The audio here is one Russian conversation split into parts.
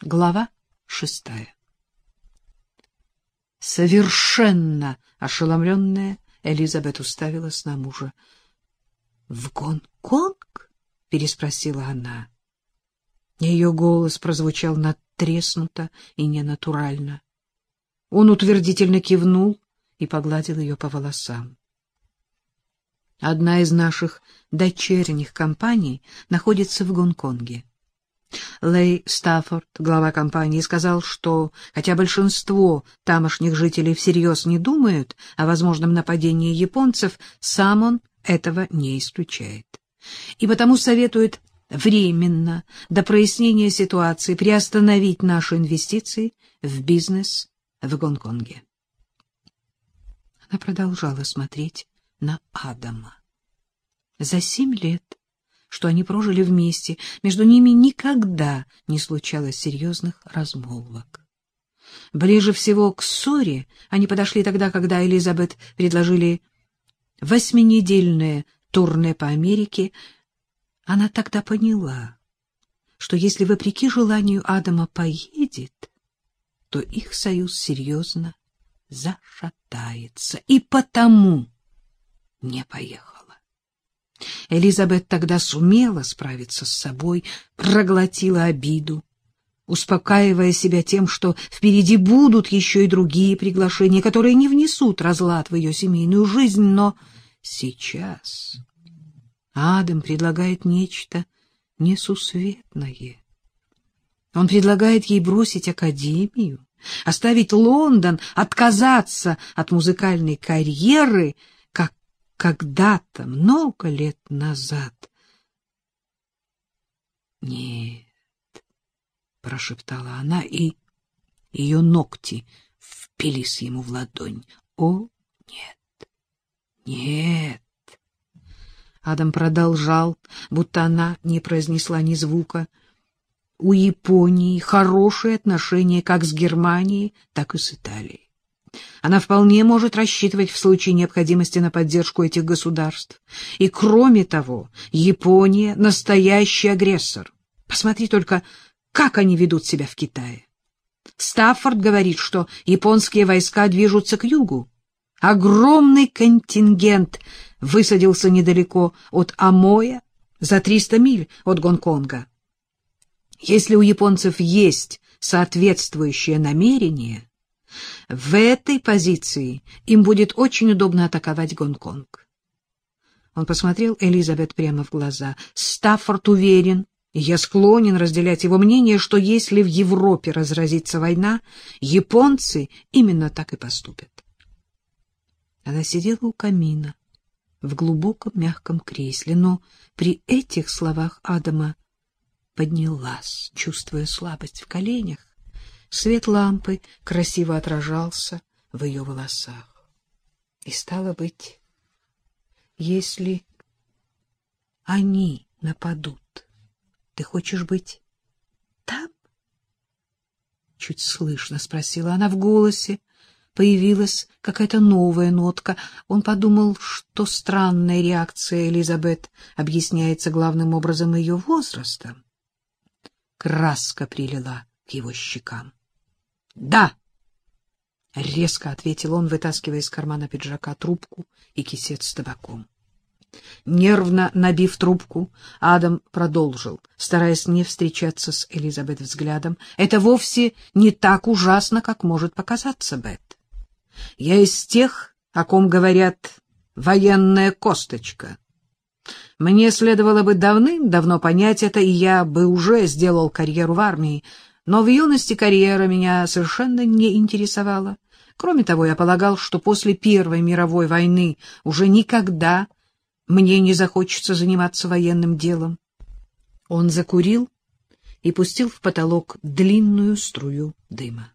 Глава 6. Совершенно ошеломленная, Элизабет уставилась на мужа. — В Гонконг? — переспросила она. Ее голос прозвучал надтреснуто и ненатурально. Он утвердительно кивнул и погладил ее по волосам. Одна из наших дочерних компаний находится в Гонконге. Лэй Стаффорд, глава компании, сказал, что, хотя большинство тамошних жителей всерьез не думают о возможном нападении японцев, сам он этого не исключает. И потому советует временно, до прояснения ситуации, приостановить наши инвестиции в бизнес в Гонконге. Она продолжала смотреть на Адама. За 7 лет, что они прожили вместе, между ними никогда не случалось серьезных размолвок. Ближе всего к ссоре они подошли тогда, когда Элизабет предложили 8-недельное турне по Америке. Она тогда поняла, что если вопреки желанию Адама поедет, то их союз серьезно зашатается, и потому не поехала. Элизабет тогда сумела справиться с собой, проглотила обиду, успокаивая себя тем, что впереди будут еще и другие приглашения, которые не внесут разлад в ее семейную жизнь, но сейчас Адам предлагает нечто несусветное. Он предлагает ей бросить академию, оставить Лондон, отказаться от музыкальной карьеры, как когда-то, много лет назад. «Нет», — прошептала она, и ее ногти впились ему в ладонь. «О, нет, нет». Адам продолжал, будто она не произнесла ни звука. У Японии хорошие отношения как с Германией, так и с Италией. Она вполне может рассчитывать в случае необходимости на поддержку этих государств. И кроме того, Япония — настоящий агрессор. Посмотри только, как они ведут себя в Китае. Стаффорд говорит, что японские войска движутся к югу. Огромный контингент высадился недалеко от Амоя, за 300 миль от Гонконга. Если у японцев есть соответствующее намерение, в этой позиции им будет очень удобно атаковать Гонконг. Он посмотрел Элизабет прямо в глаза. Стаффорд уверен, и я склонен разделять его мнение, что если в Европе разразится война, японцы именно так и поступят. Она сидела у камина в глубоком мягком кресле, но при этих словах Адама поднялась, чувствуя слабость в коленях. Свет лампы красиво отражался в ее волосах. И стало быть, если они нападут, ты хочешь быть там? Чуть слышно спросила она в голосе. Появилась какая-то новая нотка. Он подумал, что странная реакция Элизабет объясняется главным образом ее возрастом. Краска прилила к его щекам. — Да! — резко ответил он, вытаскивая из кармана пиджака трубку и кисет с табаком. Нервно набив трубку, Адам продолжил, стараясь не встречаться с Элизабет взглядом. — Это вовсе не так ужасно, как может показаться, Бет. Я из тех, о ком говорят «военная косточка». Мне следовало бы давным-давно понять это, и я бы уже сделал карьеру в армии, но в юности карьера меня совершенно не интересовала. Кроме того, я полагал, что после Первой мировой войны уже никогда мне не захочется заниматься военным делом. Он закурил и пустил в потолок длинную струю дыма.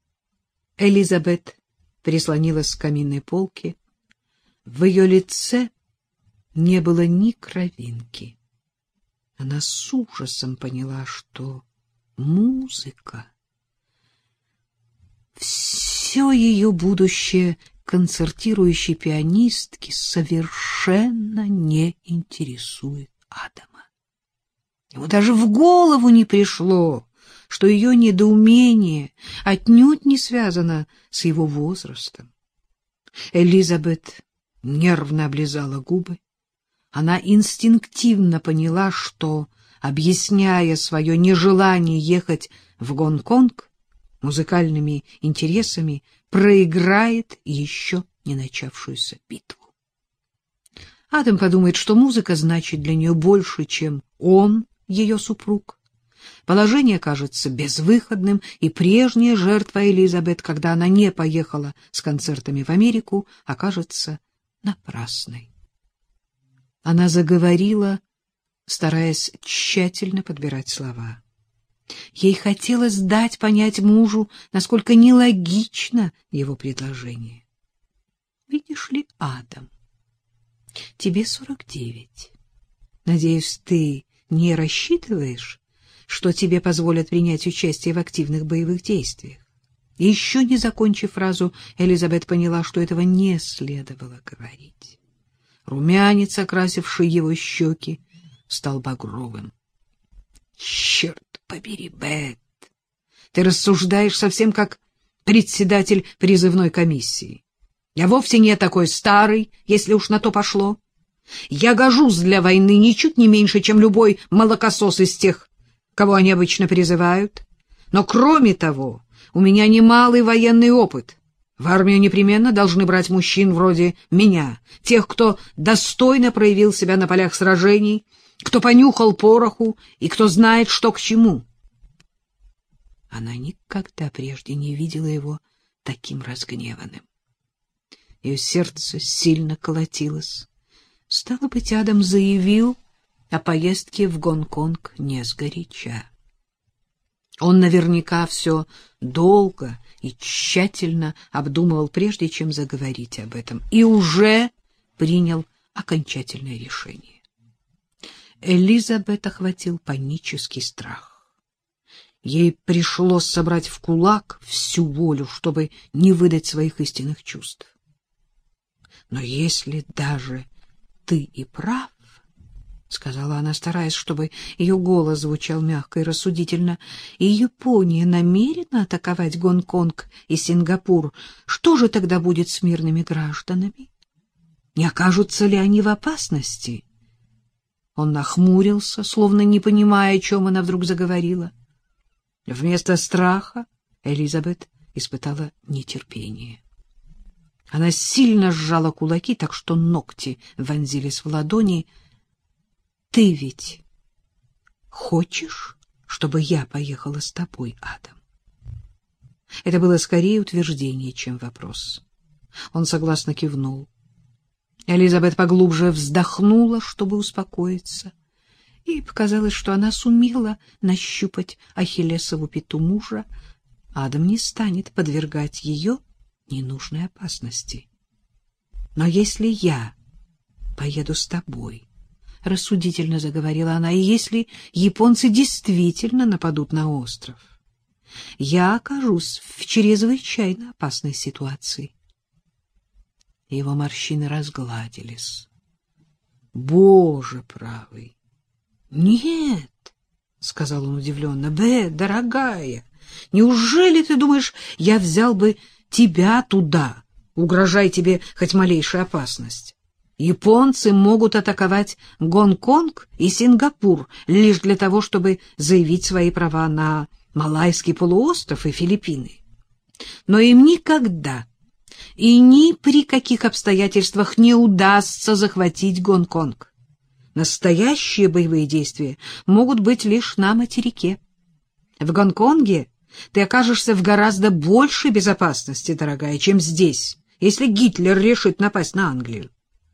Элизабет прислонилась к каминной полке. В ее лице не было ни кровинки. Она с ужасом поняла, что музыка, все ее будущее концертирующей пианистки совершенно не интересует Адама. Ему даже в голову не пришло что ее недоумение отнюдь не связано с его возрастом. Элизабет нервно облизала губы. Она инстинктивно поняла, что, объясняя свое нежелание ехать в Гонконг музыкальными интересами, проиграет еще не начавшуюся битву. Адам подумает, что музыка значит для нее больше, чем он, ее супруг. Положение кажется безвыходным, и прежняя жертва Элизабет, когда она не поехала с концертами в Америку, окажется напрасной. Она заговорила, стараясь тщательно подбирать слова. Ей хотелось дать понять мужу, насколько нелогично его предложение. «Видишь ли, Адам, тебе 49. Надеюсь, ты не рассчитываешь, что тебе позволят принять участие в активных боевых действиях?» И еще не закончив фразу, Элизабет поняла, что этого не следовало говорить. Румянец, окрасивший его щеки, стал багровым. «Черт побери, Бет! Ты рассуждаешь совсем как председатель призывной комиссии. Я вовсе не такой старый, если уж на то пошло. Я гожусь для войны ничуть не меньше, чем любой молокосос из тех, кого они обычно призывают. Но кроме того, у меня немалый военный опыт. В армию непременно должны брать мужчин вроде меня, тех, кто достойно проявил себя на полях сражений, кто понюхал пороху и кто знает, что к чему. Она никогда прежде не видела его таким разгневанным. Ее сердце сильно колотилось. Стало быть, Адам заявил о поездке в Гонконг не сгоряча. Он наверняка все долго и тщательно обдумывал, прежде чем заговорить об этом, и уже принял окончательное решение. Элизабет охватил панический страх. Ей пришлось собрать в кулак всю волю, чтобы не выдать своих истинных чувств. «Но если даже ты и прав, — сказала она, стараясь, чтобы ее голос звучал мягко и рассудительно, — и Япония намерена атаковать Гонконг и Сингапур, что же тогда будет с мирными гражданами? Не окажутся ли они в опасности?» Он нахмурился, словно не понимая, о чем она вдруг заговорила. Вместо страха Элизабет испытала нетерпение. Она сильно сжала кулаки, так что ногти вонзились в ладони. «Ты ведь хочешь, чтобы я поехала с тобой, Адам?» Это было скорее утверждение, чем вопрос. Он согласно кивнул. Элизабет поглубже вздохнула, чтобы успокоиться. Ей показалось, что она сумела нащупать ахиллесову пяту мужа. Адам не станет подвергать ее ненужной опасности. «Но если я поеду с тобой, — рассудительно заговорила она, — и если японцы действительно нападут на остров, я окажусь в чрезвычайно опасной ситуации». Его морщины разгладились. «Боже правый! Нет, — сказал он удивленно, — Бет, дорогая, неужели ты думаешь, я взял бы тебя туда, угрожай тебе хоть малейшая опасность? Японцы могут атаковать Гонконг и Сингапур лишь для того, чтобы заявить свои права на Малайский полуостров и Филиппины. Но им никогда и ни при каких обстоятельствах не удастся захватить Гонконг. Настоящие боевые действия могут быть лишь на материке. В Гонконге ты окажешься в гораздо большей безопасности, дорогая, чем здесь, если Гитлер решит напасть на Англию.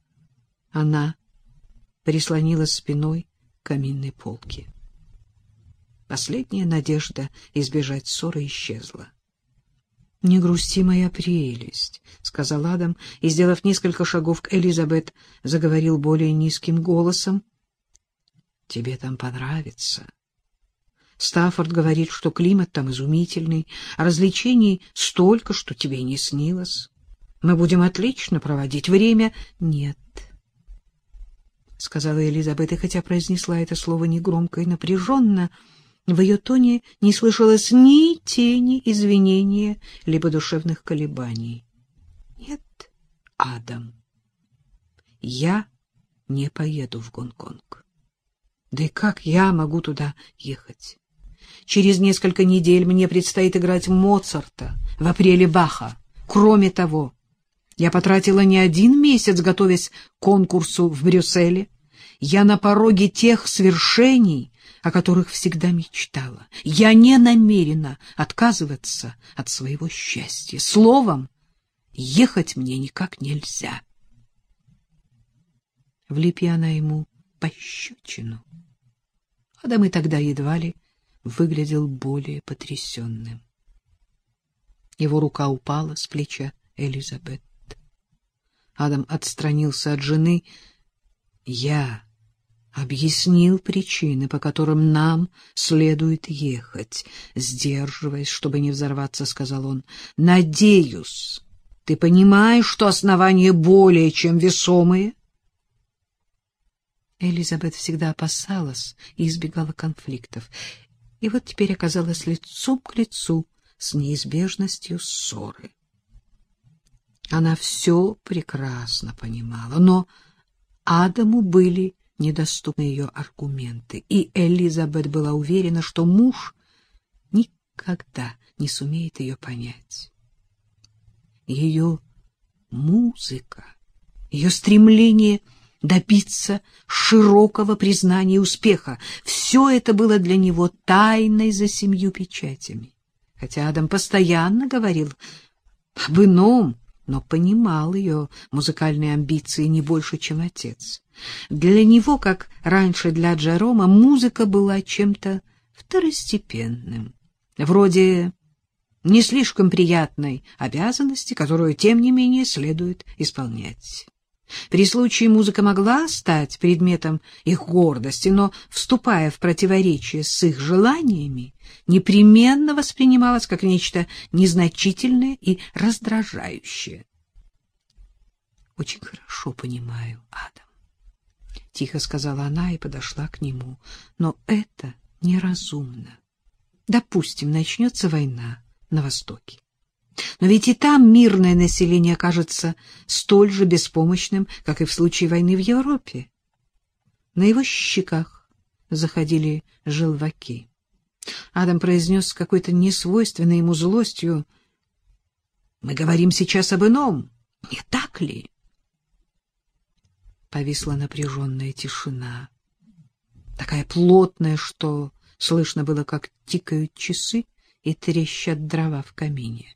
Она прислонилась спиной к каминной полке. Последняя надежда избежать ссоры исчезла. — Не грусти, моя прелесть, — сказал Адам, и, сделав несколько шагов к Элизабет, заговорил более низким голосом. — Тебе там понравится. Стаффорд говорит, что климат там изумительный, а развлечений столько, что тебе не снилось. Мы будем отлично проводить время. — Нет, — сказала Элизабет, и хотя произнесла это слово негромко и напряженно, В ее тоне не слышалось ни тени извинения, либо душевных колебаний. Нет, Адам, я не поеду в Гонконг. Да и как я могу туда ехать? Через несколько недель мне предстоит играть Моцарта, в апреле Баха. Кроме того, я потратила не один месяц, готовясь к конкурсу в Брюсселе. Я на пороге тех свершений, о которых всегда мечтала. Я не намерена отказываться от своего счастья. Словом, ехать мне никак нельзя. Влепи она ему пощечину. Адам и тогда едва ли выглядел более потрясенным. Его рука упала с плеча Элизабет. Адам отстранился от жены. Я объяснил причины, по которым нам следует ехать. Сдерживаясь, чтобы не взорваться, сказал он. Надеюсь, ты понимаешь, что основания более чем весомые? Элизабет всегда опасалась и избегала конфликтов, и вот теперь оказалась лицом к лицу с неизбежностью ссоры. Она все прекрасно понимала, но Адаму были недоступны ее аргументы, и Элизабет была уверена, что муж никогда не сумеет ее понять. Ее музыка, ее стремление добиться широкого признания и успеха — все это было для него тайной за 7 печатями. Хотя Адам постоянно говорил об ином, но понимал ее музыкальные амбиции не больше, чем отец. Для него, как раньше для Джерома, музыка была чем-то второстепенным, вроде не слишком приятной обязанности, которую, тем не менее, следует исполнять. При случае музыка могла стать предметом их гордости, но, вступая в противоречие с их желаниями, непременно воспринималась как нечто незначительное и раздражающее. — Очень хорошо понимаю, Адам, — тихо сказала она и подошла к нему, — но это неразумно. Допустим, начнется война на Востоке. Но ведь и там мирное население окажется столь же беспомощным, как и в случае войны в Европе. На его щеках заходили желваки. Адам произнес с какой-то несвойственной ему злостью: «Мы говорим сейчас об ином, не так ли?» Повисла напряженная тишина, такая плотная, что слышно было, как тикают часы и трещат дрова в камине.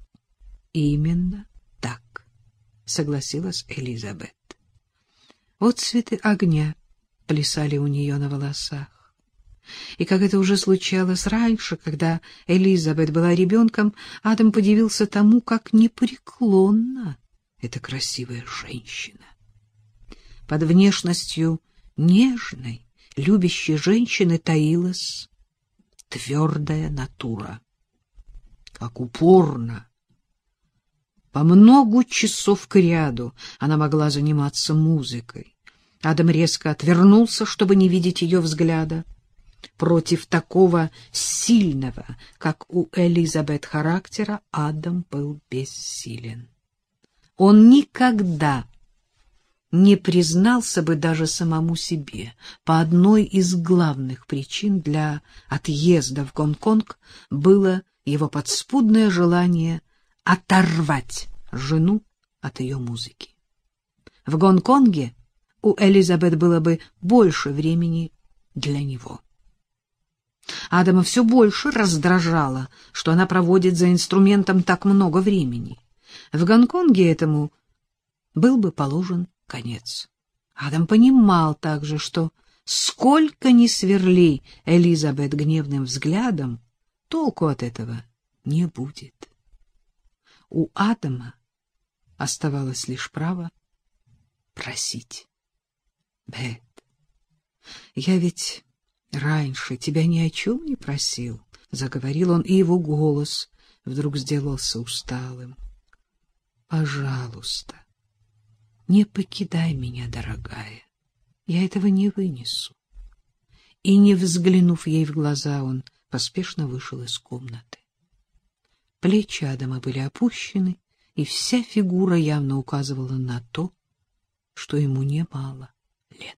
Именно так, согласилась Элизабет. Отцветы огня плясали у нее на волосах. И как это уже случалось раньше, когда Элизабет была ребенком, Адам подивился тому, как непреклонна эта красивая женщина. Под внешностью нежной, любящей женщины таилась твердая натура. Как упорно! По много часов кряду она могла заниматься музыкой. Адам резко отвернулся, чтобы не видеть ее взгляда. Против такого сильного, как у Элизабет, характера Адам был бессилен. Он никогда не признался бы даже самому себе. По одной из главных причин для отъезда в Гонконг было его подспудное желание оторвать жену от ее музыки. В Гонконге у Элизабет было бы больше времени для него. Адама все больше раздражало, что она проводит за инструментом так много времени. В Гонконге этому был бы положен конец. Адам понимал также, что сколько ни сверли Элизабет гневным взглядом, толку от этого не будет. У Адама оставалось лишь право просить. Бет, я ведь раньше тебя ни о чем не просил, — заговорил он, и его голос вдруг сделался усталым. Пожалуйста, не покидай меня, дорогая. Я этого не вынесу. и, не взглянув ей в глаза, он поспешно вышел из комнаты. Плечи Адама были опущены, и вся фигура явно указывала на то, что ему немало лет.